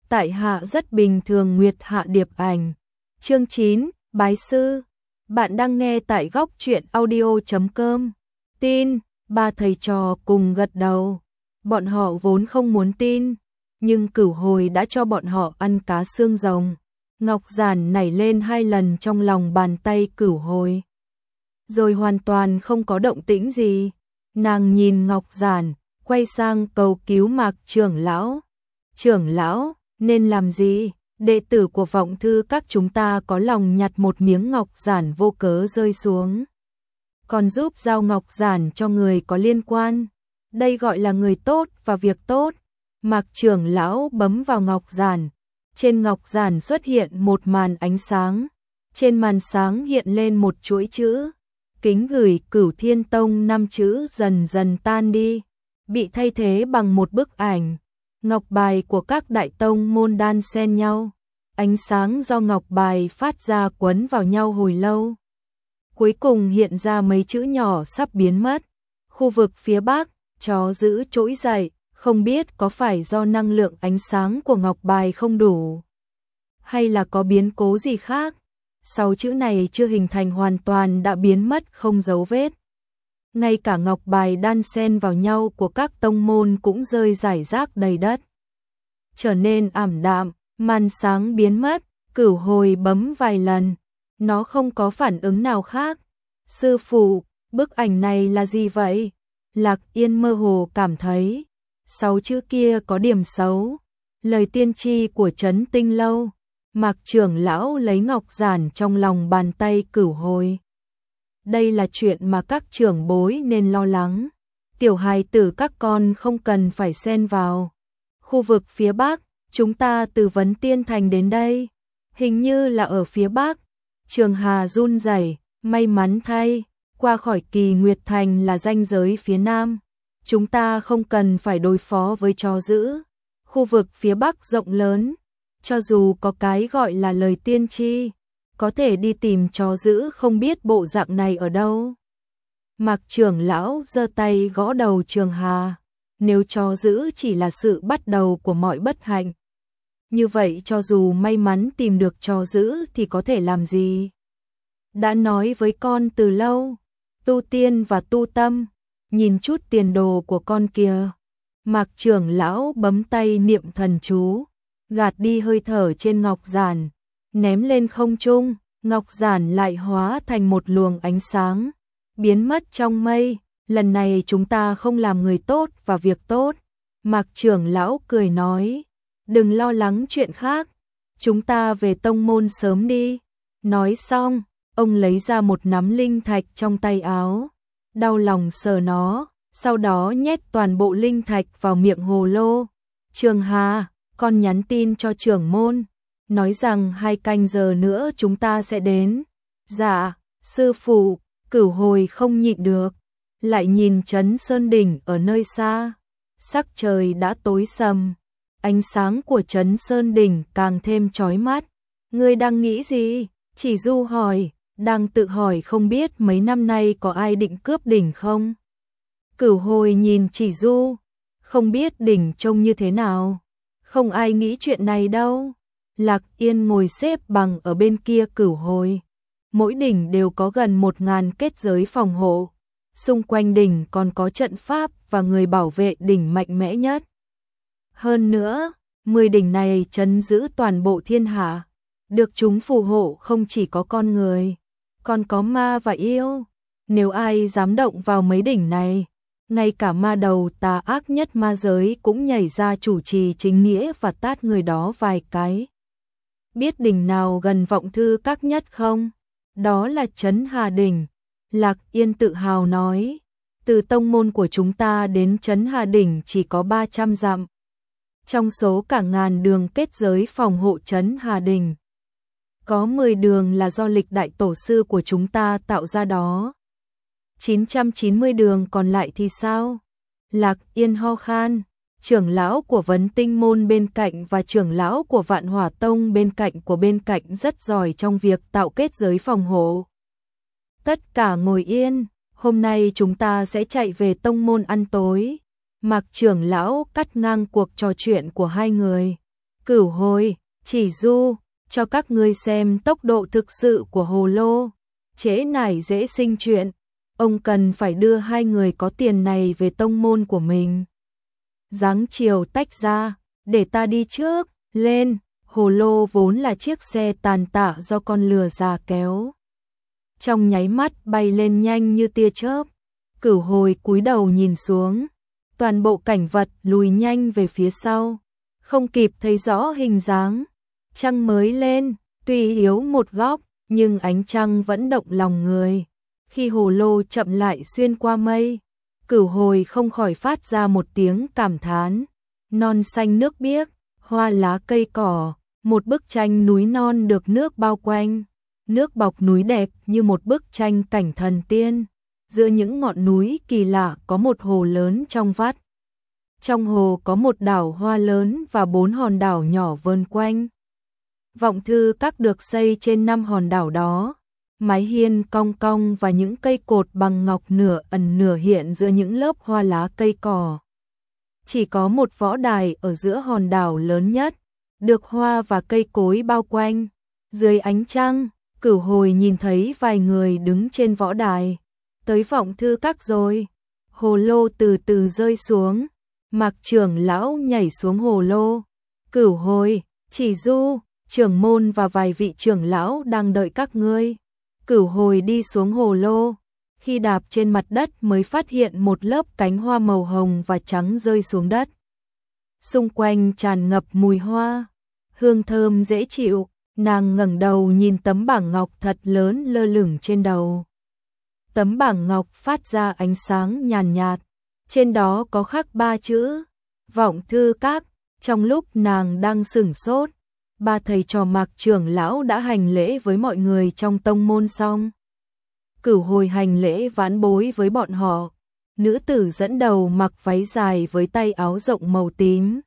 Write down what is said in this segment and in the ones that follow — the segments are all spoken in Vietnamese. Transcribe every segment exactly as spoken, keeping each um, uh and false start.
tại hạ rất bình thường. Nguyệt Hạ Điệp Ảnh. Chương chín, bái sư. Bạn đang nghe tại góc truyện audio chấm com. Tin, ba thầy trò cùng gật đầu. Bọn họ vốn không muốn tin, nhưng Cửu Hồi đã cho bọn họ ăn cá xương rồng. Ngọc giản nảy lên hai lần trong lòng bàn tay Cửu Hồi, rồi hoàn toàn không có động tĩnh gì. Nàng nhìn ngọc giản, quay sang cầu cứu Mạc trưởng lão. Trưởng lão, nên làm gì? Đệ tử của Vọng Thư các chúng ta có lòng nhặt một miếng ngọc giản vô cớ rơi xuống, còn giúp giao ngọc giản cho người có liên quan. Đây gọi là người tốt và việc tốt. Mạc trưởng lão bấm vào ngọc giản. Trên ngọc giản xuất hiện một màn ánh sáng. Trên màn sáng hiện lên một chuỗi chữ. Kính gửi Cửu Thiên Tông. Năm chữ dần dần tan đi, bị thay thế bằng một bức ảnh. Ngọc bài của các đại tông môn đan xen nhau. Ánh sáng do ngọc bài phát ra quấn vào nhau hồi lâu, cuối cùng hiện ra mấy chữ nhỏ sắp biến mất. Khu vực phía bắc, chó giữ trỗi dậy, không biết có phải do năng lượng ánh sáng của ngọc bài không đủ, hay là có biến cố gì khác. Sáu chữ này chưa hình thành hoàn toàn đã biến mất không dấu vết. Ngay cả ngọc bài đan xen vào nhau của các tông môn cũng rơi rải rác đầy đất, trở nên ảm đạm. Màn sáng biến mất, Cửu Hồi bấm vài lần, nó không có phản ứng nào khác. Sư phụ, bức ảnh này là gì vậy? Lạc Yên mơ hồ cảm thấy sáu chữ kia có điểm xấu. Lời tiên tri của Trấn Tinh Lâu. Mạc trưởng lão lấy ngọc giản trong lòng bàn tay Cửu Hồi. Đây là chuyện mà các trưởng bối nên lo lắng. Tiểu hài tử các con không cần phải xen vào. Khu vực phía bắc, chúng ta từ Vấn Tiên Thành đến đây, hình như là ở phía bắc. Trường Hà run rẩy, may mắn thay, qua khỏi Kỳ Nguyệt Thành là ranh giới phía nam. Chúng ta không cần phải đối phó với chó dữ. Khu vực phía bắc rộng lớn, cho dù có cái gọi là lời tiên tri, có thể đi tìm chó dữ không biết bộ dạng này ở đâu. Mạc trưởng lão giơ tay gõ đầu Trường Hà. Nếu chó dữ chỉ là sự bắt đầu của mọi bất hạnh, như vậy cho dù may mắn tìm được chó dữ thì có thể làm gì? Đã nói với con từ lâu, tu tiên và tu tâm, nhìn chút tiền đồ của con kìa. Mạc trưởng lão bấm tay niệm thần chú, gạt đi hơi thở trên ngọc giản, ném lên không trung. Ngọc giản lại hóa thành một luồng ánh sáng, biến mất trong mây. Lần này chúng ta không làm người tốt và việc tốt. Mạc trưởng lão cười nói, đừng lo lắng chuyện khác, chúng ta về tông môn sớm đi. Nói xong, ông lấy ra một nắm linh thạch trong tay áo, đau lòng sờ nó, sau đó nhét toàn bộ linh thạch vào miệng hồ lô. Trường Hà, con nhắn tin cho trưởng môn, nói rằng hai canh giờ nữa chúng ta sẽ đến. Dạ, sư phụ. Cửu Hồi không nhịn được, lại nhìn Trấn Sơn Đỉnh ở nơi xa. Sắc trời đã tối sầm, ánh sáng của Trấn Sơn Đỉnh càng thêm chói mắt. Ngươi đang nghĩ gì? Chỉ Du hỏi, đang tự hỏi không biết mấy năm nay có ai định cướp đỉnh không? Cửu Hồi nhìn Chỉ Du, không biết đỉnh trông như thế nào. Không ai nghĩ chuyện này đâu. Lạc Yên ngồi xếp bằng ở bên kia Cửu Hồi. Mỗi đỉnh đều có gần một ngàn kết giới phòng hộ. Xung quanh đỉnh còn có trận pháp và người bảo vệ đỉnh mạnh mẽ nhất. Hơn nữa, mười đỉnh này trấn giữ toàn bộ thiên hạ. Được chúng phù hộ không chỉ có con người, còn có ma và yêu. Nếu ai dám động vào mấy đỉnh này, ngay cả ma đầu tà ác nhất ma giới cũng nhảy ra chủ trì chính nghĩa và tát người đó vài cái. Biết đỉnh nào gần Vọng Thư các nhất không? Đó là Trấn Hà Đỉnh. Lạc Yên tự hào nói, từ tông môn của chúng ta đến Trấn Hà Đỉnh chỉ có ba trăm dặm. Trong số cả ngàn đường kết giới phòng hộ Trấn Hà Đỉnh, có mười đường là do lịch đại tổ sư của chúng ta tạo ra đó. chín trăm chín mươi đường còn lại thì sao? Lạc Yên ho khan. Trưởng lão của Vấn Tinh môn bên cạnh và trưởng lão của Vạn Hỏa Tông bên cạnh của bên cạnh rất giỏi trong việc tạo kết giới phòng hộ. Tất cả ngồi yên, hôm nay chúng ta sẽ chạy về tông môn ăn tối. Mạc trưởng lão cắt ngang cuộc trò chuyện của hai người. Cửu Hồi, Chỉ Du, cho các ngươi xem tốc độ thực sự của hồ lô, trễ nải dễ sinh chuyện, ông cần phải đưa hai người có tiền này về tông môn của mình. Giáng chiều tách ra, để ta đi trước, lên, hồ lô vốn là chiếc xe tàn tạ do con lừa già kéo. Trong nháy mắt bay lên nhanh như tia chớp, Cửu Hồi cúi đầu nhìn xuống, toàn bộ cảnh vật lùi nhanh về phía sau, không kịp thấy rõ hình dáng. Trăng mới lên, tuy yếu một góc, nhưng ánh trăng vẫn động lòng người. Khi hồ lô chậm lại xuyên qua mây, Cửu Hồi không khỏi phát ra một tiếng cảm thán. Non xanh nước biếc, hoa lá cây cỏ, một bức tranh núi non được nước bao quanh. Nước bọc núi đẹp như một bức tranh cảnh thần tiên. Giữa những ngọn núi kỳ lạ có một hồ lớn trong vắt. Trong hồ có một đảo hoa lớn và bốn hòn đảo nhỏ vờn quanh. Vọng Thư Các được xây trên năm hòn đảo đó. Mái hiên cong cong và những cây cột bằng ngọc nửa ẩn nửa hiện giữa những lớp hoa lá cây cỏ. Chỉ có một võ đài ở giữa hòn đảo lớn nhất, được hoa và cây cối bao quanh. Dưới ánh trăng, Cửu Hồi nhìn thấy vài người đứng trên võ đài. Tới Vọng Thư Các rồi. Hồ lô từ từ rơi xuống. Mạc trưởng lão nhảy xuống hồ lô. Cửu Hồi, Chỉ Du, trưởng môn và vài vị trưởng lão đang đợi các ngươi. Cửu Hồi đi xuống hồ lô. Khi đạp trên mặt đất mới phát hiện một lớp cánh hoa màu hồng và trắng rơi xuống đất. Xung quanh tràn ngập mùi hoa, hương thơm dễ chịu. Nàng ngẩng đầu nhìn tấm bảng ngọc thật lớn lơ lửng trên đầu. Tấm bảng ngọc phát ra ánh sáng nhàn nhạt, trên đó có khắc ba chữ Vọng Thư Các. Trong lúc nàng đang sửng sốt, ba thầy trò Mạc trưởng lão đã hành lễ với mọi người trong tông môn xong. Cửu Hồi hành lễ vãn bối với bọn họ. Nữ tử dẫn đầu mặc váy dài với tay áo rộng màu tím,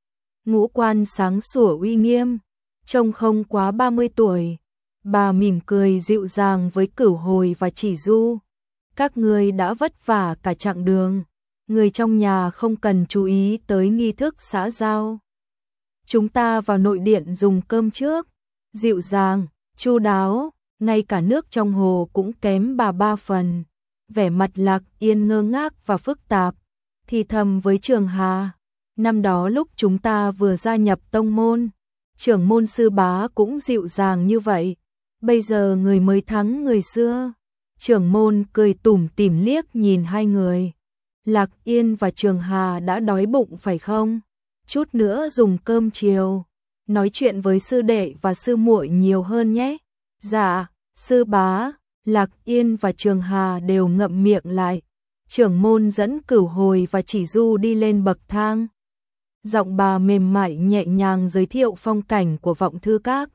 ngũ quan sáng sủa uy nghiêm, trông không quá ba mươi tuổi. Bà mỉm cười dịu dàng với Cửu Hồi và Chỉ Du. Các ngươi đã vất vả cả chặng đường, người trong nhà không cần chú ý tới nghi thức xã giao. Chúng ta vào nội điện dùng cơm trước. Dịu dàng, chu đáo, ngay cả nước trong hồ cũng kém bà ba phần. Vẻ mặt Lạc Yên ngơ ngác và phức tạp, thì thầm với Trường Hà. Năm đó lúc chúng ta vừa gia nhập tông môn, trưởng môn Sư Bá cũng dịu dàng như vậy. Bây giờ người mới thắng người xưa. Trưởng môn cười tủm tỉm liếc nhìn hai người. Lạc Yên và Trường Hà đã đói bụng phải không? Chút nữa dùng cơm chiều, nói chuyện với sư đệ và sư muội nhiều hơn nhé. Dạ, Sư Bá. Lạc Yên và Trường Hà đều ngậm miệng lại. Trưởng môn dẫn Cửu Hồi và Chỉ Du đi lên bậc thang. Giọng bà mềm mại nhẹ nhàng giới thiệu phong cảnh của Vọng Thư Các.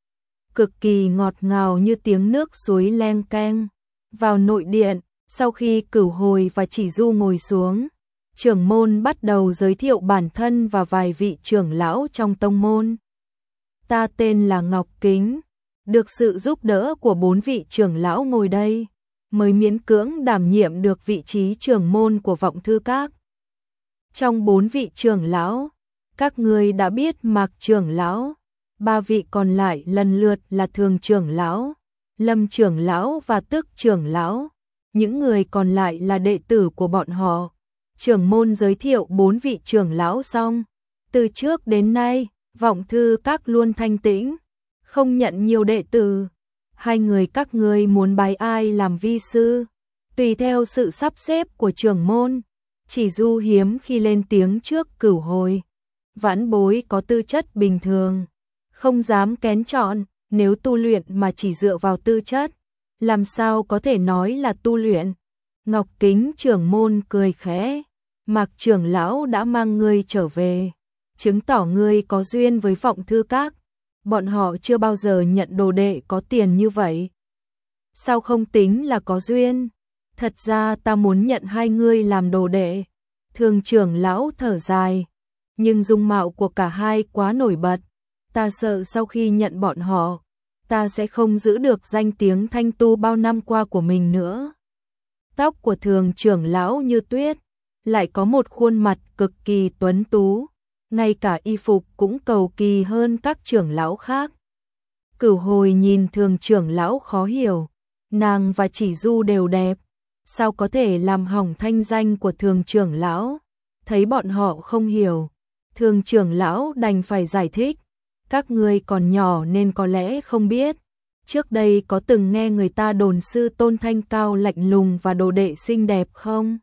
Cực kỳ ngọt ngào như tiếng nước suối leng keng. Vào nội điện, sau khi Cửu Hồi và Chỉ Du ngồi xuống, trưởng môn bắt đầu giới thiệu bản thân và vài vị trưởng lão trong tông môn. Ta tên là Ngọc Kính, được sự giúp đỡ của bốn vị trưởng lão ngồi đây, mới miễn cưỡng đảm nhiệm được vị trí trưởng môn của Vọng Thư Các. Trong bốn vị trưởng lão, các ngươi đã biết Mạc trưởng lão, ba vị còn lại lần lượt là Thường trưởng lão, Lâm trưởng lão và Tước trưởng lão. Những người còn lại là đệ tử của bọn họ. Trưởng môn giới thiệu bốn vị trưởng lão xong. Từ trước đến nay, Vọng Thư Các luôn thanh tĩnh, không nhận nhiều đệ tử. Hai người các ngươi muốn bái ai làm vi sư, tùy theo sự sắp xếp của trưởng môn. Chỉ Du hiếm khi lên tiếng trước Cửu Hồi. Vãn bối có tư chất bình thường, không dám kén chọn. Nếu tu luyện mà chỉ dựa vào tư chất, làm sao có thể nói là tu luyện. Ngọc Kính trưởng môn cười khẽ. Mạc trưởng lão đã mang ngươi trở về, chứng tỏ ngươi có duyên với Vọng Thư Các. Bọn họ chưa bao giờ nhận đồ đệ có tiền như vậy. Sao không tính là có duyên? Thật ra ta muốn nhận hai ngươi làm đồ đệ. Thường trưởng lão thở dài, nhưng dung mạo của cả hai quá nổi bật. Ta sợ sau khi nhận bọn họ, ta sẽ không giữ được danh tiếng thanh tu bao năm qua của mình nữa. Tóc của Thường trưởng lão như tuyết, lại có một khuôn mặt cực kỳ tuấn tú, ngay cả y phục cũng cầu kỳ hơn các trưởng lão khác. Cửu Hồi nhìn Thường trưởng lão khó hiểu, nàng và Chỉ Du đều đẹp, sao có thể làm hỏng thanh danh của Thường trưởng lão? Thấy bọn họ không hiểu, Thường trưởng lão đành phải giải thích, các ngươi còn nhỏ nên có lẽ không biết. Trước đây có từng nghe người ta đồn sư tôn thanh cao lạnh lùng và đồ đệ xinh đẹp không?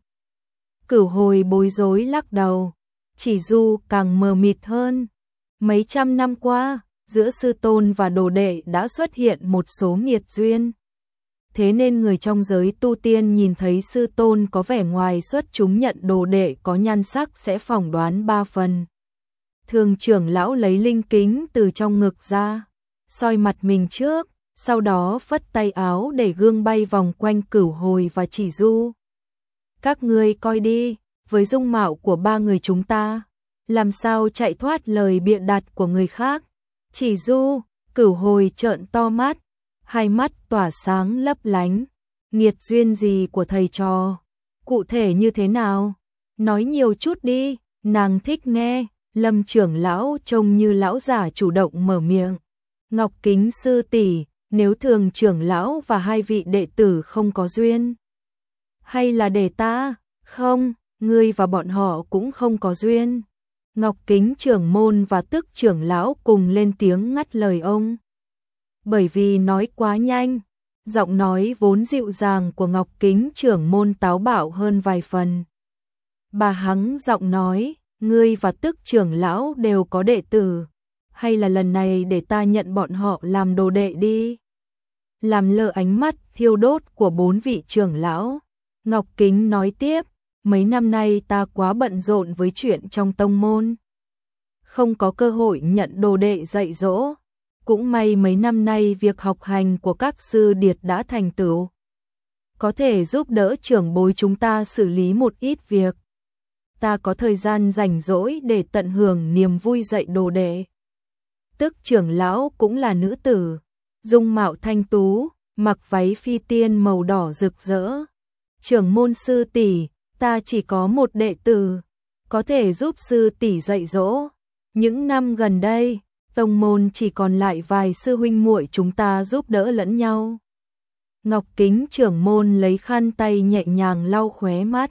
Cửu Hồi bối rối lắc đầu, Chỉ Du càng mờ mịt hơn. Mấy trăm năm qua, giữa sư tôn và đồ đệ đã xuất hiện một số nghiệt duyên. Thế nên người trong giới tu tiên nhìn thấy sư tôn có vẻ ngoài xuất chúng nhận đồ đệ có nhan sắc sẽ phỏng đoán ba phần. Thường trưởng lão lấy linh kính từ trong ngực ra, soi mặt mình trước, sau đó phất tay áo để gương bay vòng quanh Cửu Hồi và Chỉ Du. Các ngươi coi đi, với dung mạo của ba người chúng ta, làm sao chạy thoát lời bịa đặt của người khác? Chỉ Du, Cửu Hồi trợn to mắt, hai mắt tỏa sáng lấp lánh. Nghiệt duyên gì của thầy trò? Cụ thể như thế nào? Nói nhiều chút đi, nàng thích nghe. Lâm trưởng lão trông như lão giả chủ động mở miệng. Ngọc Kính sư tỷ, nếu Thường trưởng lão và hai vị đệ tử không có duyên, hay là để ta? Không, ngươi và bọn họ cũng không có duyên. Ngọc Kính trưởng môn và Tức trưởng lão cùng lên tiếng ngắt lời ông. Bởi vì nói quá nhanh, giọng nói vốn dịu dàng của Ngọc Kính trưởng môn táo bạo hơn vài phần. Bà hắng giọng nói, ngươi và Tức trưởng lão đều có đệ tử, hay là lần này để ta nhận bọn họ làm đồ đệ đi? Làm lơ ánh mắt thiêu đốt của bốn vị trưởng lão, Ngọc Kính nói tiếp, mấy năm nay ta quá bận rộn với chuyện trong tông môn, không có cơ hội nhận đồ đệ dạy dỗ. Cũng may mấy năm nay việc học hành của các sư điệt đã thành tựu, có thể giúp đỡ trưởng bối chúng ta xử lý một ít việc. Ta có thời gian rảnh rỗi để tận hưởng niềm vui dạy đồ đệ. Tức trưởng lão cũng là nữ tử, dung mạo thanh tú, mặc váy phi tiên màu đỏ rực rỡ. Trưởng môn sư tỷ, ta chỉ có một đệ tử, có thể giúp sư tỷ dạy dỗ. Những năm gần đây, tông môn chỉ còn lại vài sư huynh muội chúng ta giúp đỡ lẫn nhau. Ngọc Kính trưởng môn lấy khăn tay nhẹ nhàng lau khóe mắt.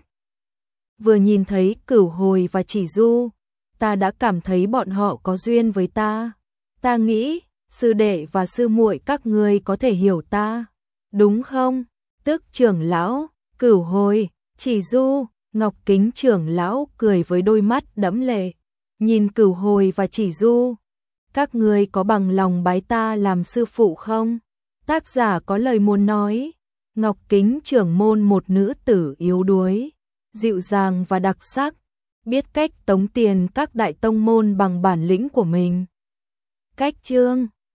Vừa nhìn thấy Cửu Hồi và Chỉ Du, ta đã cảm thấy bọn họ có duyên với ta. Ta nghĩ, sư đệ và sư muội các ngươi có thể hiểu ta, đúng không? Tức trưởng lão, Cửu Hồi, Chỉ Du, Ngọc Kính trưởng lão cười với đôi mắt đẫm lệ, nhìn Cửu Hồi và Chỉ Du. Các ngươi có bằng lòng bái ta làm sư phụ không? Tác giả có lời muốn nói. Ngọc Kính trưởng môn một nữ tử yếu đuối, dịu dàng và đặc sắc, biết cách tống tiền các đại tông môn bằng bản lĩnh của mình. Cách chương